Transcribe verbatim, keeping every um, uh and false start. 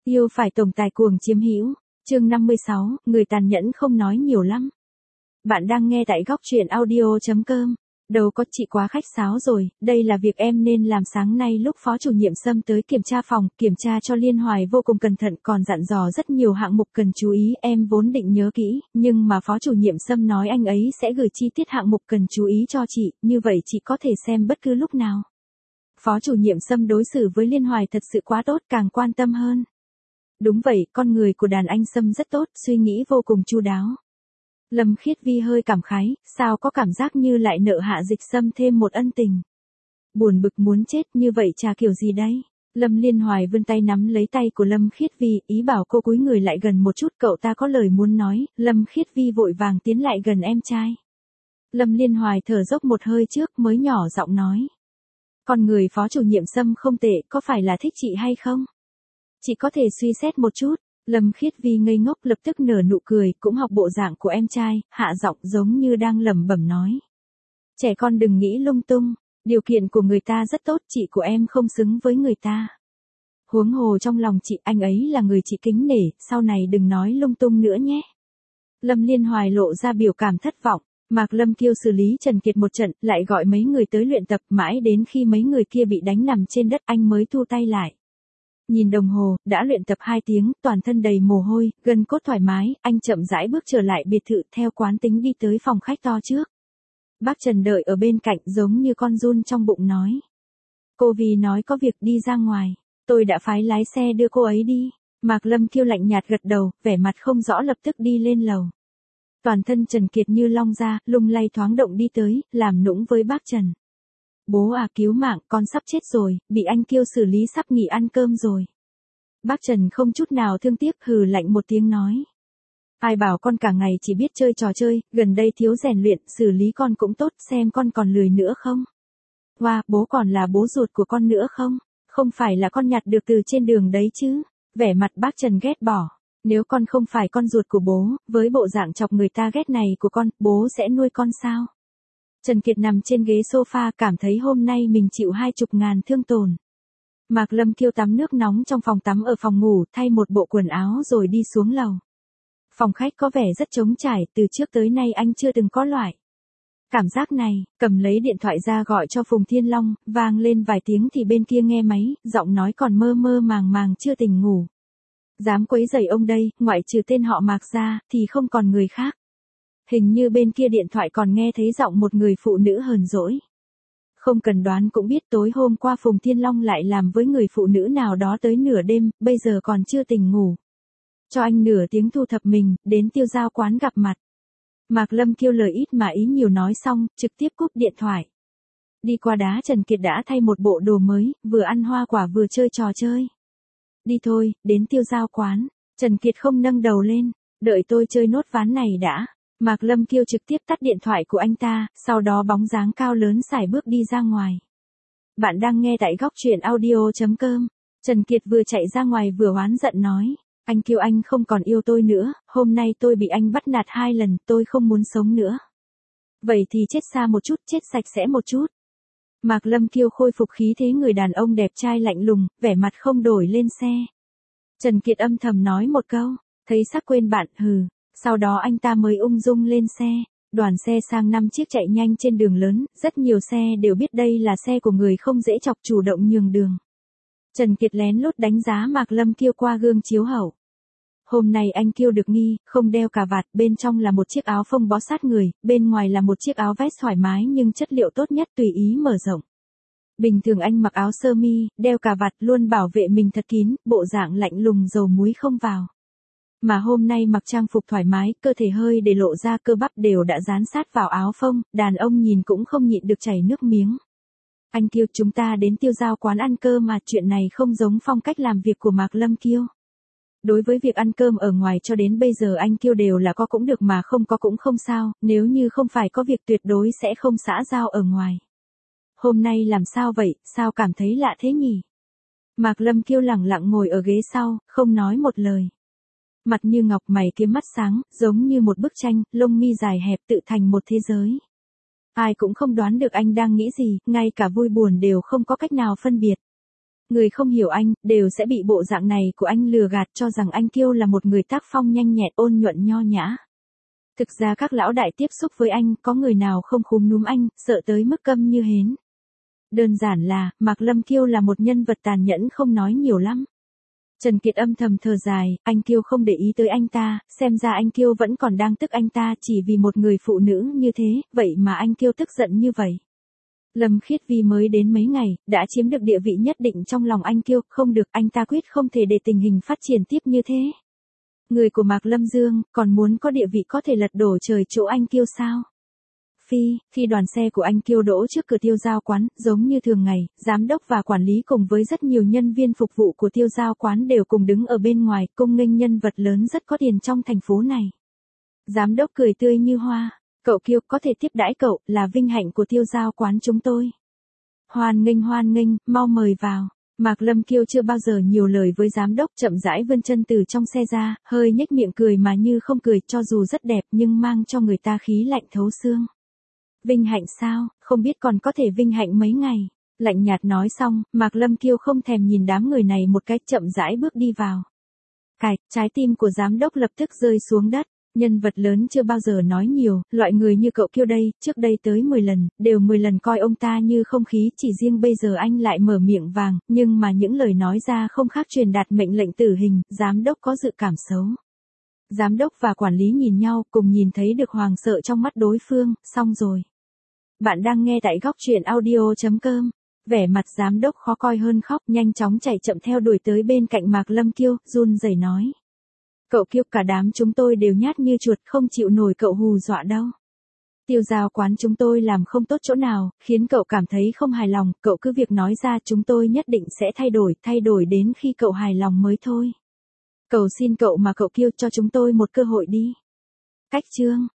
Yêu phải tổng tài cuồng chiếm hữu. Chương năm mươi sáu, người tàn nhẫn không nói nhiều lắm. Bạn đang nghe tại góc truyện audio chấm com. Đâu có, chị quá khách sáo rồi, đây là việc em nên làm. Sáng nay lúc phó chủ nhiệm Sâm tới kiểm tra phòng, kiểm tra cho Liên Hoài vô cùng cẩn thận, còn dặn dò rất nhiều hạng mục cần chú ý. Em vốn định nhớ kỹ, nhưng mà phó chủ nhiệm Sâm nói anh ấy sẽ gửi chi tiết hạng mục cần chú ý cho chị, như vậy chị có thể xem bất cứ lúc nào. Phó chủ nhiệm Sâm đối xử với Liên Hoài thật sự quá tốt, càng quan tâm hơn. Đúng vậy, con người của đàn anh Sâm rất tốt, suy nghĩ vô cùng chu đáo. Lâm Khiết Vi hơi cảm khái, sao có cảm giác như lại nợ Hạ Dịch Sâm thêm một ân tình. Buồn bực muốn chết, như vậy trà kiểu gì đấy? Lâm Liên Hoài vươn tay nắm lấy tay của Lâm Khiết Vi, ý bảo cô cúi người lại gần một chút, cậu ta có lời muốn nói. Lâm Khiết Vi vội vàng tiến lại gần em trai. Lâm Liên Hoài thở dốc một hơi trước mới nhỏ giọng nói. Con người phó chủ nhiệm Sâm không tệ, có phải là thích chị hay không? Chị có thể suy xét một chút. Lâm Khiết Vi ngây ngốc lập tức nở nụ cười, cũng học bộ dạng của em trai, hạ giọng giống như đang lẩm bẩm nói. Trẻ con đừng nghĩ lung tung, điều kiện của người ta rất tốt, chị của em không xứng với người ta. Huống hồ trong lòng chị, anh ấy là người chị kính nể, sau này đừng nói lung tung nữa nhé. Lâm Liên Hoài lộ ra biểu cảm thất vọng. Mạc Lâm Kiêu xử lý Trần Kiệt một trận, lại gọi mấy người tới luyện tập, mãi đến khi mấy người kia bị đánh nằm trên đất anh mới thu tay lại. Nhìn đồng hồ, đã luyện tập hai tiếng, toàn thân đầy mồ hôi, gân cốt thoải mái, anh chậm rãi bước trở lại biệt thự, theo quán tính đi tới phòng khách to trước. Bác Trần đợi ở bên cạnh giống như con giun trong bụng nói. Cô vì nói có việc đi ra ngoài, tôi đã phái lái xe đưa cô ấy đi. Mạc Lâm Kiêu lạnh nhạt gật đầu, vẻ mặt không rõ lập tức đi lên lầu. Toàn thân Trần Kiệt như long ra, lung lay thoáng động đi tới, làm nũng với bác Trần. Bố à, cứu mạng, con sắp chết rồi, bị anh Kiêu xử lý sắp nghỉ ăn cơm rồi. Bác Trần không chút nào thương tiếc, hừ lạnh một tiếng nói. Ai bảo con cả ngày chỉ biết chơi trò chơi, gần đây thiếu rèn luyện, xử lý con cũng tốt, xem con còn lười nữa không. Wow, bố còn là bố ruột của con nữa không? Không phải là con nhặt được từ trên đường đấy chứ? Vẻ mặt bác Trần ghét bỏ. Nếu con không phải con ruột của bố, với bộ dạng chọc người ta ghét này của con, bố sẽ nuôi con sao? Trần Kiệt nằm trên ghế sofa cảm thấy hôm nay mình chịu hai chục ngàn thương tổn. Mạc Lâm Kiêu tắm nước nóng trong phòng tắm ở phòng ngủ, thay một bộ quần áo rồi đi xuống lầu. Phòng khách có vẻ rất trống trải, từ trước tới nay anh chưa từng có loại cảm giác này. Cầm lấy điện thoại ra gọi cho Phùng Thiên Long, vang lên vài tiếng thì bên kia nghe máy, giọng nói còn mơ mơ màng màng chưa tỉnh ngủ. Dám quấy rầy ông đây, ngoại trừ tên họ Mạc ra, thì không còn người khác. Hình như bên kia điện thoại còn nghe thấy giọng một người phụ nữ hờn dỗi. Không cần đoán cũng biết tối hôm qua Phùng Thiên Long lại làm với người phụ nữ nào đó tới nửa đêm, bây giờ còn chưa tỉnh ngủ. Cho anh nửa tiếng thu thập mình, đến Tiêu Giao quán gặp mặt. Mạc Lâm Kiêu lời ít mà ý nhiều nói xong, trực tiếp cúp điện thoại. Đi qua đá Trần Kiệt đã thay một bộ đồ mới, vừa ăn hoa quả vừa chơi trò chơi. Đi thôi, đến Tiêu Giao quán. Trần Kiệt không nâng đầu lên, đợi tôi chơi nốt ván này đã. Mạc Lâm Kiêu trực tiếp tắt điện thoại của anh ta, sau đó bóng dáng cao lớn sải bước đi ra ngoài. Bạn đang nghe tại góc truyện audio chấm com. Trần Kiệt vừa chạy ra ngoài vừa oán giận nói. Anh Kiêu anh không còn yêu tôi nữa, hôm nay tôi bị anh bắt nạt hai lần, tôi không muốn sống nữa. Vậy thì chết xa một chút, chết sạch sẽ một chút. Mạc Lâm Kiêu khôi phục khí thế người đàn ông đẹp trai lạnh lùng, vẻ mặt không đổi lên xe. Trần Kiệt âm thầm nói một câu, thấy sắc quên bạn, hừ. Sau đó anh ta mới ung dung lên xe. Đoàn xe sang năm chiếc chạy nhanh trên đường lớn, rất nhiều xe đều biết đây là xe của người không dễ chọc, chủ động nhường đường. Trần Kiệt lén lút đánh giá Mạc Lâm Kiêu qua gương chiếu hậu. Hôm nay anh Kiêu được nghi, không đeo cà vạt, bên trong là một chiếc áo phông bó sát người, bên ngoài là một chiếc áo vest thoải mái nhưng chất liệu tốt nhất tùy ý mở rộng. Bình thường anh mặc áo sơ mi, đeo cà vạt luôn bảo vệ mình thật kín, bộ dạng lạnh lùng dầu muối không vào. Mà hôm nay mặc trang phục thoải mái, cơ thể hơi để lộ ra cơ bắp đều đã dán sát vào áo phông, đàn ông nhìn cũng không nhịn được chảy nước miếng. Anh Kiêu, chúng ta đến Tiêu Giao quán ăn cơm mà, chuyện này không giống phong cách làm việc của Mạc Lâm Kiêu. Đối với việc ăn cơm ở ngoài cho đến bây giờ anh Kiêu đều là có cũng được mà không có cũng không sao, nếu như không phải có việc tuyệt đối sẽ không xã giao ở ngoài. Hôm nay làm sao vậy, sao cảm thấy lạ thế nhỉ? Mạc Lâm Kiêu lẳng lặng ngồi ở ghế sau, không nói một lời. Mặt như ngọc, mày kiếm mắt sáng, giống như một bức tranh, lông mi dài hẹp tự thành một thế giới. Ai cũng không đoán được anh đang nghĩ gì, ngay cả vui buồn đều không có cách nào phân biệt. Người không hiểu anh, đều sẽ bị bộ dạng này của anh lừa gạt cho rằng anh Kiêu là một người tác phong nhanh nhẹn ôn nhuận nho nhã. Thực ra các lão đại tiếp xúc với anh, có người nào không khúm núm anh, sợ tới mức câm như hến. Đơn giản là, Mạc Lâm Kiêu là một nhân vật tàn nhẫn không nói nhiều lắm. Trần Kiệt âm thầm thở dài, anh Kiêu không để ý tới anh ta, xem ra anh Kiêu vẫn còn đang tức anh ta chỉ vì một người phụ nữ như thế, vậy mà anh Kiêu tức giận như vậy. Lâm Khiết Vi mới đến mấy ngày, đã chiếm được địa vị nhất định trong lòng anh Kiêu, không được, anh ta quyết không thể để tình hình phát triển tiếp như thế. Người của Mạc Lâm Dương, còn muốn có địa vị có thể lật đổ trời chỗ anh Kiêu sao? Phi, khi đoàn xe của anh Kiêu đỗ trước cửa Tiêu Giao quán, giống như thường ngày, giám đốc và quản lý cùng với rất nhiều nhân viên phục vụ của Tiêu Giao quán đều cùng đứng ở bên ngoài, cung nghênh nhân vật lớn rất có tiền trong thành phố này. Giám đốc cười tươi như hoa, cậu Kiêu có thể tiếp đãi cậu, là vinh hạnh của Tiêu Giao quán chúng tôi. Hoan nghênh hoan nghênh, mau mời vào. Mạc Lâm Kiêu chưa bao giờ nhiều lời với giám đốc, chậm rãi vươn chân từ trong xe ra, hơi nhếch miệng cười mà như không cười, cho dù rất đẹp nhưng mang cho người ta khí lạnh thấu xương. Vinh hạnh sao, không biết còn có thể vinh hạnh mấy ngày. Lạnh nhạt nói xong, Mạc Lâm Kiêu không thèm nhìn đám người này một cái, chậm rãi bước đi vào. Cạch, trái tim của giám đốc lập tức rơi xuống đất. Nhân vật lớn chưa bao giờ nói nhiều, loại người như cậu Kiêu đây, trước đây tới mười lần, đều mười lần coi ông ta như không khí, chỉ riêng bây giờ anh lại mở miệng vàng, nhưng mà những lời nói ra không khác truyền đạt mệnh lệnh tử hình, giám đốc có dự cảm xấu. Giám đốc và quản lý nhìn nhau, cùng nhìn thấy được hoàng sợ trong mắt đối phương, xong rồi. Bạn đang nghe tại góc truyện audio chấm com. Vẻ mặt giám đốc khó coi hơn khóc, nhanh chóng chạy chậm theo đuổi tới bên cạnh Mạc Lâm Kiêu, run rẩy nói. Cậu Kiêu, cả đám chúng tôi đều nhát như chuột, không chịu nổi cậu hù dọa đâu. Tiêu Giao quán chúng tôi làm không tốt chỗ nào, khiến cậu cảm thấy không hài lòng, cậu cứ việc nói ra, chúng tôi nhất định sẽ thay đổi, thay đổi đến khi cậu hài lòng mới thôi. Cầu xin cậu mà cậu Kiêu cho chúng tôi một cơ hội đi. Cách chương.